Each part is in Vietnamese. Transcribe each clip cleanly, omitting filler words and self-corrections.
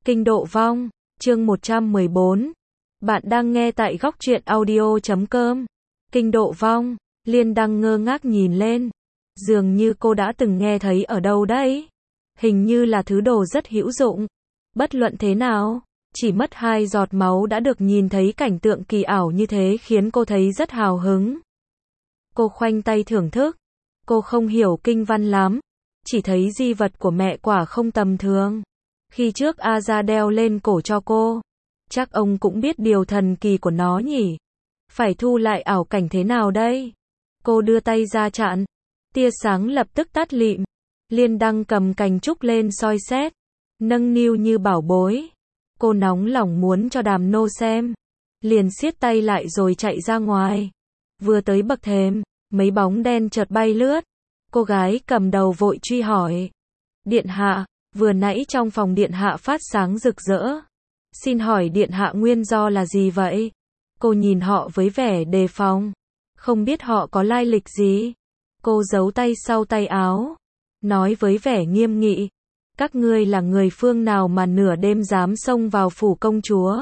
Kinh độ vong, chương 114. Bạn đang nghe tại góc truyện audio.com. Kinh độ vong, Liên Đăng ngơ ngác nhìn lên. Dường như cô đã từng nghe thấy ở đâu đấy. Hình như là thứ đồ rất hữu dụng. Bất luận thế nào, chỉ mất 2 giọt máu đã được nhìn thấy cảnh tượng kỳ ảo như thế khiến cô thấy rất hào hứng. Cô khoanh tay thưởng thức. Cô không hiểu kinh văn lắm. Chỉ thấy di vật của mẹ quả không tầm thường. Khi trước A Gia đeo lên cổ cho cô. Chắc ông cũng biết điều thần kỳ của nó nhỉ. Phải thu lại ảo cảnh thế nào đây? Cô đưa tay ra chặn. Tia sáng lập tức tắt lịm. Liên Đăng cầm cành trúc lên soi xét. Nâng niu như bảo bối. Cô nóng lòng muốn cho Đàm Nô xem. Liền siết tay lại rồi chạy ra ngoài. Vừa tới bậc thềm, mấy bóng đen chợt bay lướt. Cô gái cầm đầu vội truy hỏi. Điện hạ, vừa nãy trong phòng điện hạ phát sáng rực rỡ. Xin hỏi điện hạ nguyên do là gì vậy? Cô nhìn họ với vẻ đề phòng. Không biết họ có lai lịch gì. Cô giấu tay sau tay áo. Nói với vẻ nghiêm nghị. Các ngươi là người phương nào mà nửa đêm dám xông vào phủ công chúa?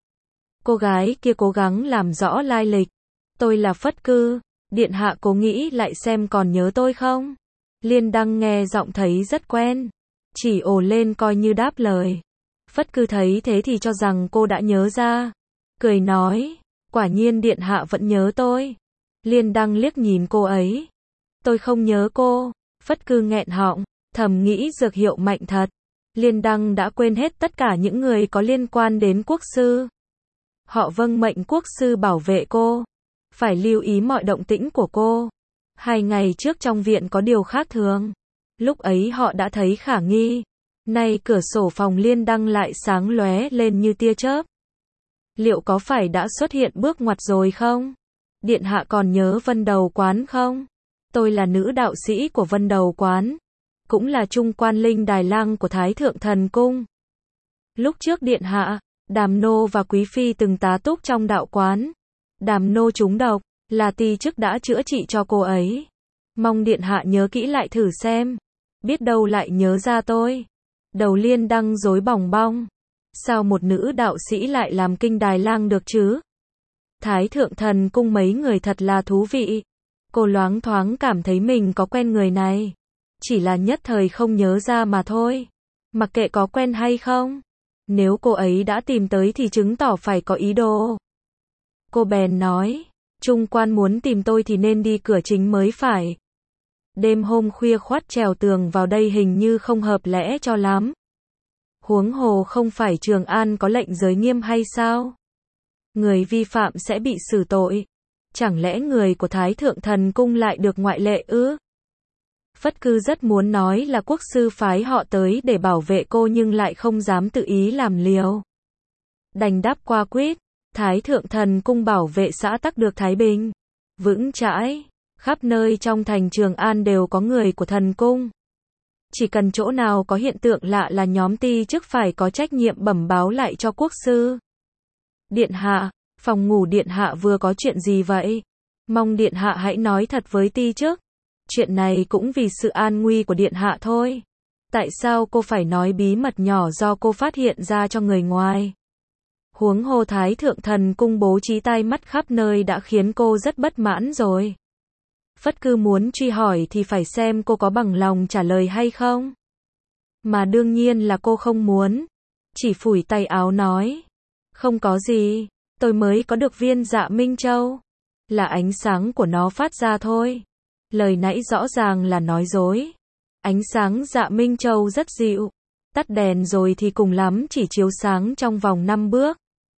Cô gái kia cố gắng làm rõ lai lịch. Tôi là Phất Cư. Điện hạ cố nghĩ lại xem còn nhớ tôi không? Liên Đăng nghe giọng thấy rất quen. Chỉ ồ lên coi như đáp lời. Phất Cư thấy thế thì cho rằng cô đã nhớ ra. Cười nói, quả nhiên điện hạ vẫn nhớ tôi. Liên Đăng liếc nhìn cô ấy. Tôi không nhớ cô. Phất Cư nghẹn họng, thầm nghĩ dược hiệu mạnh thật. Liên Đăng đã quên hết tất cả những người có liên quan đến quốc sư. Họ vâng mệnh quốc sư bảo vệ cô. Phải lưu ý mọi động tĩnh của cô. 2 ngày trước trong viện có điều khác thường. Lúc ấy họ đã thấy khả nghi. Nay cửa sổ phòng Liên Đăng lại sáng lóe lên như tia chớp. Liệu có phải đã xuất hiện bước ngoặt rồi không? Điện hạ còn nhớ Vân Đầu Quán không? Tôi là nữ đạo sĩ của Vân Đầu Quán. Cũng là trung quan linh đài lang của Thái Thượng Thần Cung. Lúc trước điện hạ, Đàm Nô và Quý Phi từng tá túc trong đạo quán. Đàm Nô trúng độc, là ti chức đã chữa trị cho cô ấy. Mong điện hạ nhớ kỹ lại thử xem. Biết đâu lại nhớ ra tôi. Đầu Liên Đăng rối bòng bong. Sao một nữ đạo sĩ lại làm kinh đài lang được chứ? Thái Thượng Thần Cung mấy người thật là thú vị. Cô loáng thoáng cảm thấy mình có quen người này. Chỉ là nhất thời không nhớ ra mà thôi. Mặc kệ có quen hay không. Nếu cô ấy đã tìm tới thì chứng tỏ phải có ý đồ. Cô bèn nói, trung quan muốn tìm tôi thì nên đi cửa chính mới phải. Đêm hôm khuya khoắt trèo tường vào đây hình như không hợp lẽ cho lắm. Huống hồ không phải Trường An có lệnh giới nghiêm hay sao? Người vi phạm sẽ bị xử tội. Chẳng lẽ người của Thái Thượng Thần Cung lại được ngoại lệ ư? Phất Cư rất muốn nói là quốc sư phái họ tới để bảo vệ cô nhưng lại không dám tự ý làm liều. Đành đáp qua quýt. Thái Thượng Thần Cung bảo vệ xã tắc được thái bình, vững chãi. Khắp nơi trong thành Trường An đều có người của thần cung. Chỉ cần chỗ nào có hiện tượng lạ là nhóm ti chức phải có trách nhiệm bẩm báo lại cho quốc sư. Điện hạ, phòng ngủ điện hạ vừa có chuyện gì vậy? Mong điện hạ hãy nói thật với ti chức. Chuyện này cũng vì sự an nguy của điện hạ thôi. Tại sao cô phải nói bí mật nhỏ do cô phát hiện ra cho người ngoài? Huống hồ Thái Thượng Thần Cung bố trí tai mắt khắp nơi đã khiến cô rất bất mãn rồi. Phất Cư muốn truy hỏi thì phải xem cô có bằng lòng trả lời hay không. Mà đương nhiên là cô không muốn. Chỉ phủi tay áo nói. Không có gì, tôi mới có được viên Dạ Minh Châu. Là ánh sáng của nó phát ra thôi. Lời nãy rõ ràng là nói dối. Ánh sáng Dạ Minh Châu rất dịu. Tắt đèn rồi thì cùng lắm chỉ chiếu sáng trong vòng 5 bước.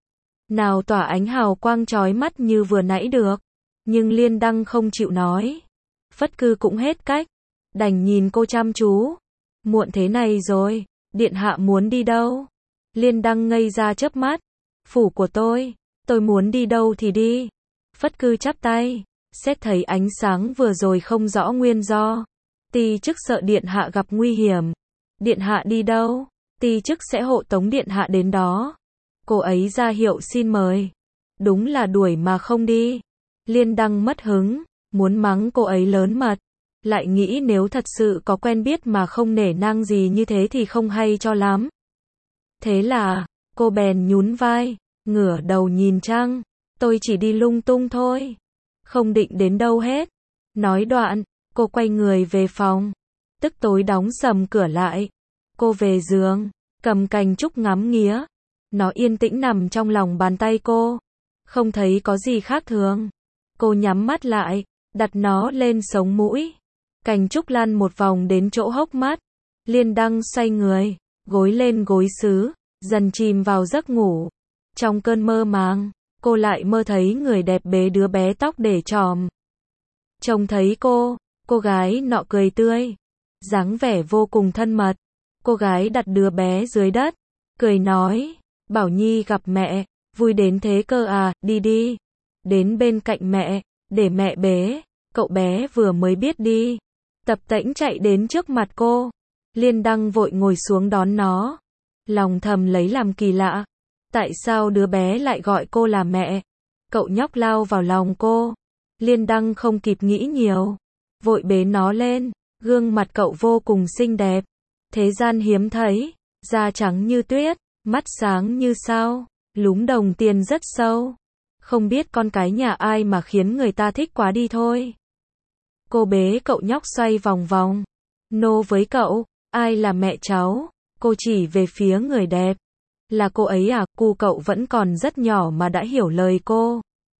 Nào tỏa ánh hào quang chói mắt như vừa nãy được. Nhưng Liên Đăng không chịu nói. Phất Cư cũng hết cách. Đành nhìn cô chăm chú. Muộn thế này rồi, điện hạ muốn đi đâu? Liên Đăng ngây ra chớp mắt. Phủ của tôi muốn đi đâu thì đi. Phất Cư chắp tay. Xét thấy ánh sáng vừa rồi không rõ nguyên do. Ti chức sợ điện hạ gặp nguy hiểm. Điện hạ đi đâu? Ti chức sẽ hộ tống điện hạ đến đó. Cô ấy ra hiệu xin mời. Đúng là đuổi mà không đi. Liên Đăng mất hứng, muốn mắng cô ấy lớn mật. Lại nghĩ nếu thật sự có quen biết mà không nể nang gì như thế thì không hay cho lắm. Thế là, cô bèn nhún vai, ngửa đầu nhìn trăng. Tôi chỉ đi lung tung thôi. Không định đến đâu hết. Nói đoạn, cô quay người về phòng. Tức tối đóng sầm cửa lại. Cô về giường, cầm cành trúc ngắm nghía. Nó yên tĩnh nằm trong lòng bàn tay cô. Không thấy có gì khác thường. Cô nhắm mắt lại, đặt nó lên sống mũi. Cành trúc lăn một vòng đến chỗ hốc mắt. Liên Đăng xoay người, gối lên gối sứ, dần chìm vào giấc ngủ. Trong cơn mơ màng, cô lại mơ thấy người đẹp bế đứa bé tóc để tròm. Trông thấy cô gái nọ cười tươi, dáng vẻ vô cùng thân mật. Cô gái đặt đứa bé dưới đất, cười nói, Bảo Nhi gặp mẹ, vui đến thế cơ à, đi đi. Đến bên cạnh mẹ, để mẹ bế. Cậu bé vừa mới biết đi, tập tễnh chạy đến trước mặt cô. Liên Đăng vội ngồi xuống đón nó. Lòng thầm lấy làm kỳ lạ. Tại sao đứa bé lại gọi cô là mẹ? Cậu nhóc lao vào lòng cô. Liên Đăng không kịp nghĩ nhiều, vội bế nó lên. Gương mặt cậu vô cùng xinh đẹp, thế gian hiếm thấy, da trắng như tuyết, mắt sáng như sao, lúm đồng tiền rất sâu. Không biết con cái nhà ai mà khiến người ta thích quá đi thôi. Cô bế cậu nhóc xoay vòng vòng. Nô với cậu, ai là mẹ cháu? Cô chỉ về phía người đẹp. Là cô ấy à? Cu cậu vẫn còn rất nhỏ mà đã hiểu lời cô.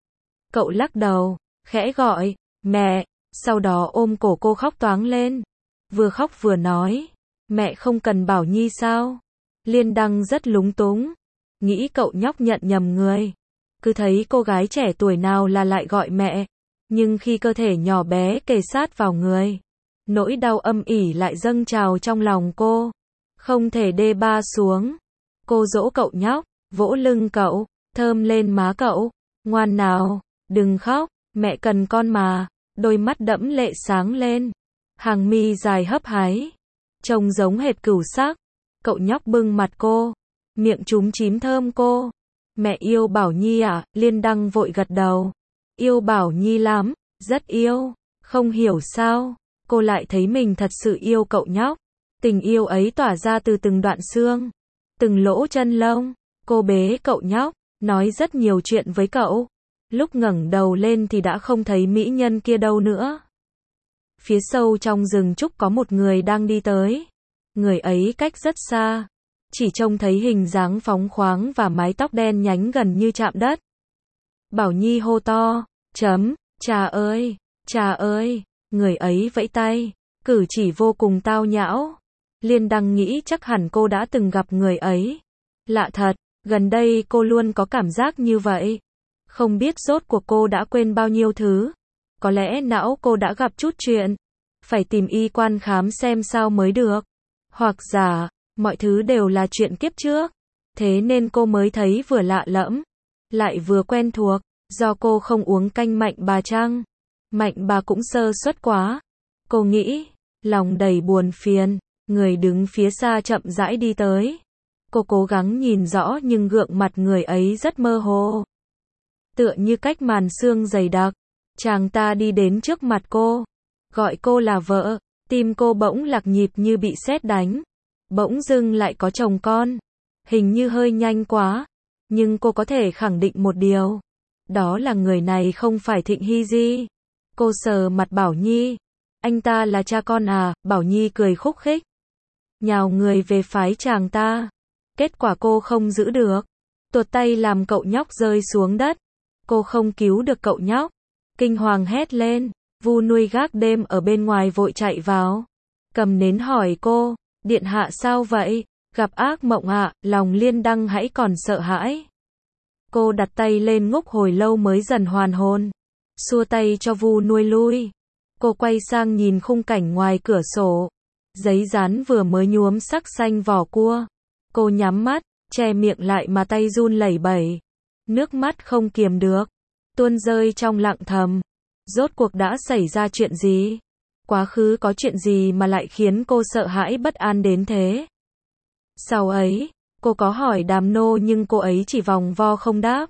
Cậu lắc đầu, khẽ gọi, mẹ, sau đó ôm cổ cô khóc toáng lên. Vừa khóc vừa nói, mẹ không cần Bảo Nhi sao? Liên Đăng rất lúng túng, nghĩ cậu nhóc nhận nhầm người. Cứ thấy cô gái trẻ tuổi nào là lại gọi mẹ, nhưng khi cơ thể nhỏ bé kề sát vào người, nỗi đau âm ỉ lại dâng trào trong lòng cô. Không thể đê ba xuống. Cô dỗ cậu nhóc, vỗ lưng cậu, thơm lên má cậu. Ngoan nào, đừng khóc, mẹ cần con mà. Đôi mắt đẫm lệ sáng lên, hàng mi dài hấp háy, trông giống hệt cửu sắc. Cậu nhóc bưng mặt cô, miệng chúm chím thơm cô. Mẹ yêu Bảo Nhi à? Liên Đăng vội gật đầu. Yêu Bảo Nhi lắm, rất yêu. Không hiểu sao, cô lại thấy mình thật sự yêu cậu nhóc. Tình yêu ấy tỏa ra từ từng đoạn xương, từng lỗ chân lông. Cô bế cậu nhóc, nói rất nhiều chuyện với cậu. Lúc ngẩng đầu lên thì đã không thấy mỹ nhân kia đâu nữa. Phía sâu trong rừng trúc có một người đang đi tới. Người ấy cách rất xa, chỉ trông thấy hình dáng phóng khoáng và mái tóc đen nhánh gần như chạm đất. Bảo Nhi hô to, cha ơi, người ấy vẫy tay, cử chỉ vô cùng tao nhã. Liên Đăng nghĩ chắc hẳn cô đã từng gặp người ấy. Lạ thật, gần đây cô luôn có cảm giác như vậy. Không biết rốt cuộc cô đã quên bao nhiêu thứ. Có lẽ não cô đã gặp chút chuyện, phải tìm y quan khám xem sao mới được. Hoặc giả, mọi thứ đều là chuyện kiếp trước. Thế nên cô mới thấy vừa lạ lẫm, lại vừa quen thuộc. Do cô không uống canh Mạnh Bà chăng? Mạnh Bà cũng sơ suất quá. Cô nghĩ, lòng đầy buồn phiền. Người đứng phía xa chậm rãi đi tới. Cô cố gắng nhìn rõ nhưng gương mặt người ấy rất mơ hồ, tựa như cách màn sương dày đặc. Chàng ta đi đến trước mặt cô, gọi cô là vợ. Tim cô bỗng lạc nhịp như bị sét đánh. Bỗng dưng lại có chồng con. Hình như hơi nhanh quá, nhưng cô có thể khẳng định một điều. Đó là người này không phải Thịnh Hy Di. Cô sờ mặt Bảo Nhi. Anh ta là cha con à? Bảo Nhi cười khúc khích, nhào người về phái chàng ta. Kết quả cô không giữ được, tuột tay làm cậu nhóc rơi xuống đất. Cô không cứu được cậu nhóc, kinh hoàng hét lên. Vu nuôi gác đêm ở bên ngoài vội chạy vào, cầm nến hỏi cô, điện hạ sao vậy? Gặp ác mộng ạ? Lòng Liên Đăng hãy còn sợ hãi. Cô đặt tay lên ngốc hồi lâu mới dần hoàn hồn, xua tay cho Vu nuôi lui. Cô quay sang nhìn khung cảnh ngoài cửa sổ. Giấy dán vừa mới nhuốm sắc xanh vỏ cua. Cô nhắm mắt, che miệng lại mà tay run lẩy bẩy. Nước mắt không kiềm được, tuôn rơi trong lặng thầm. Rốt cuộc đã xảy ra chuyện gì? Quá khứ có chuyện gì mà lại khiến cô sợ hãi bất an đến thế? Sau ấy, cô có hỏi Đàm Nô nhưng cô ấy chỉ vòng vo không đáp.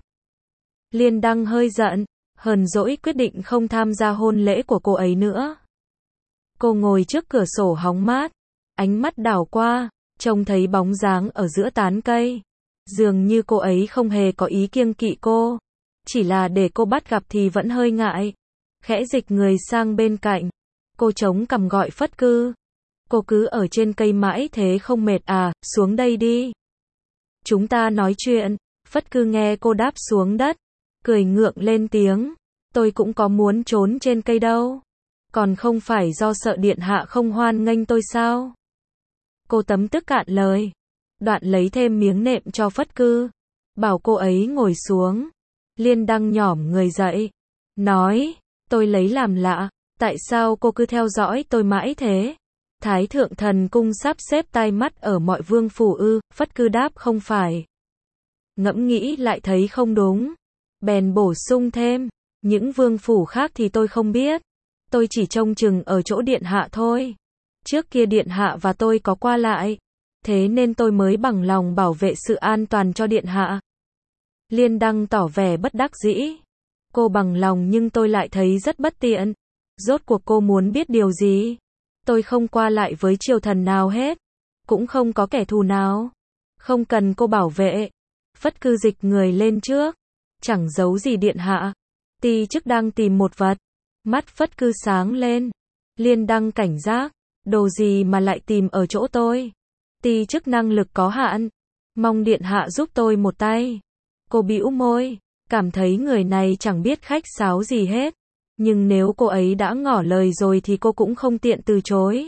Liên Đăng hơi giận, hờn dỗi quyết định không tham gia hôn lễ của cô ấy nữa. Cô ngồi trước cửa sổ hóng mát, ánh mắt đảo qua, trông thấy bóng dáng ở giữa tán cây. Dường như cô ấy không hề có ý kiêng kỵ cô, chỉ là để cô bắt gặp thì vẫn hơi ngại. Khẽ dịch người sang bên cạnh, cô chống cằm gọi Phất Cư. Cô cứ ở trên cây mãi thế không mệt à, xuống đây đi. Chúng ta nói chuyện. Phất Cư nghe cô đáp xuống đất, cười ngượng lên tiếng. Tôi cũng có muốn trốn trên cây đâu. Còn không phải do sợ điện hạ không hoan nghênh tôi sao? Cô tấm tức cạn lời. Đoạn lấy thêm miếng nệm cho Phất Cư, bảo cô ấy ngồi xuống. Liên Đăng nhỏm người dậy, nói, tôi lấy làm lạ, tại sao cô cứ theo dõi tôi mãi thế? Thái thượng thần cung sắp xếp tai mắt ở mọi vương phủ ư? Phất Cư đáp không phải. Ngẫm nghĩ lại thấy không đúng, bèn bổ sung thêm, những vương phủ khác thì tôi không biết, tôi chỉ trông chừng ở chỗ điện hạ thôi. Trước kia điện hạ và tôi có qua lại, thế nên tôi mới bằng lòng bảo vệ sự an toàn cho điện hạ. Liên Đăng tỏ vẻ bất đắc dĩ. Cô bằng lòng nhưng tôi lại thấy rất bất tiện. Rốt cuộc cô muốn biết điều gì? Tôi không qua lại với triều thần nào hết, cũng không có kẻ thù nào. Không cần cô bảo vệ. Phất Cư dịch người lên trước. Chẳng giấu gì điện hạ. Ti chức đang tìm một vật. Mắt Phất Cư sáng lên. Liên Đăng cảnh giác. Đồ gì mà lại tìm ở chỗ tôi? Ti chức năng lực có hạn, mong điện hạ giúp tôi một tay. Cô bĩu môi, cảm thấy người này chẳng biết khách sáo gì hết. Nhưng nếu cô ấy đã ngỏ lời rồi thì cô cũng không tiện từ chối.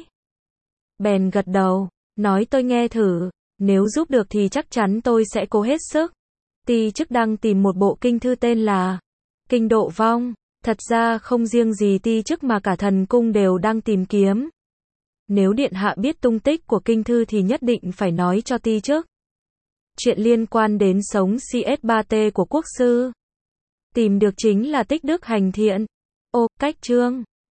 Bèn gật đầu, nói tôi nghe thử, nếu giúp được thì chắc chắn tôi sẽ cố hết sức. Ti chức đang tìm một bộ kinh thư tên là Kinh Độ Vong. Thật ra không riêng gì ti chức mà cả thần cung đều đang tìm kiếm. Nếu điện hạ biết tung tích của kinh thư thì nhất định phải nói cho ti chức. Chuyện liên quan đến sống CS3T của quốc sư. Tìm được chính là tích đức hành thiện. Ô, cách chương.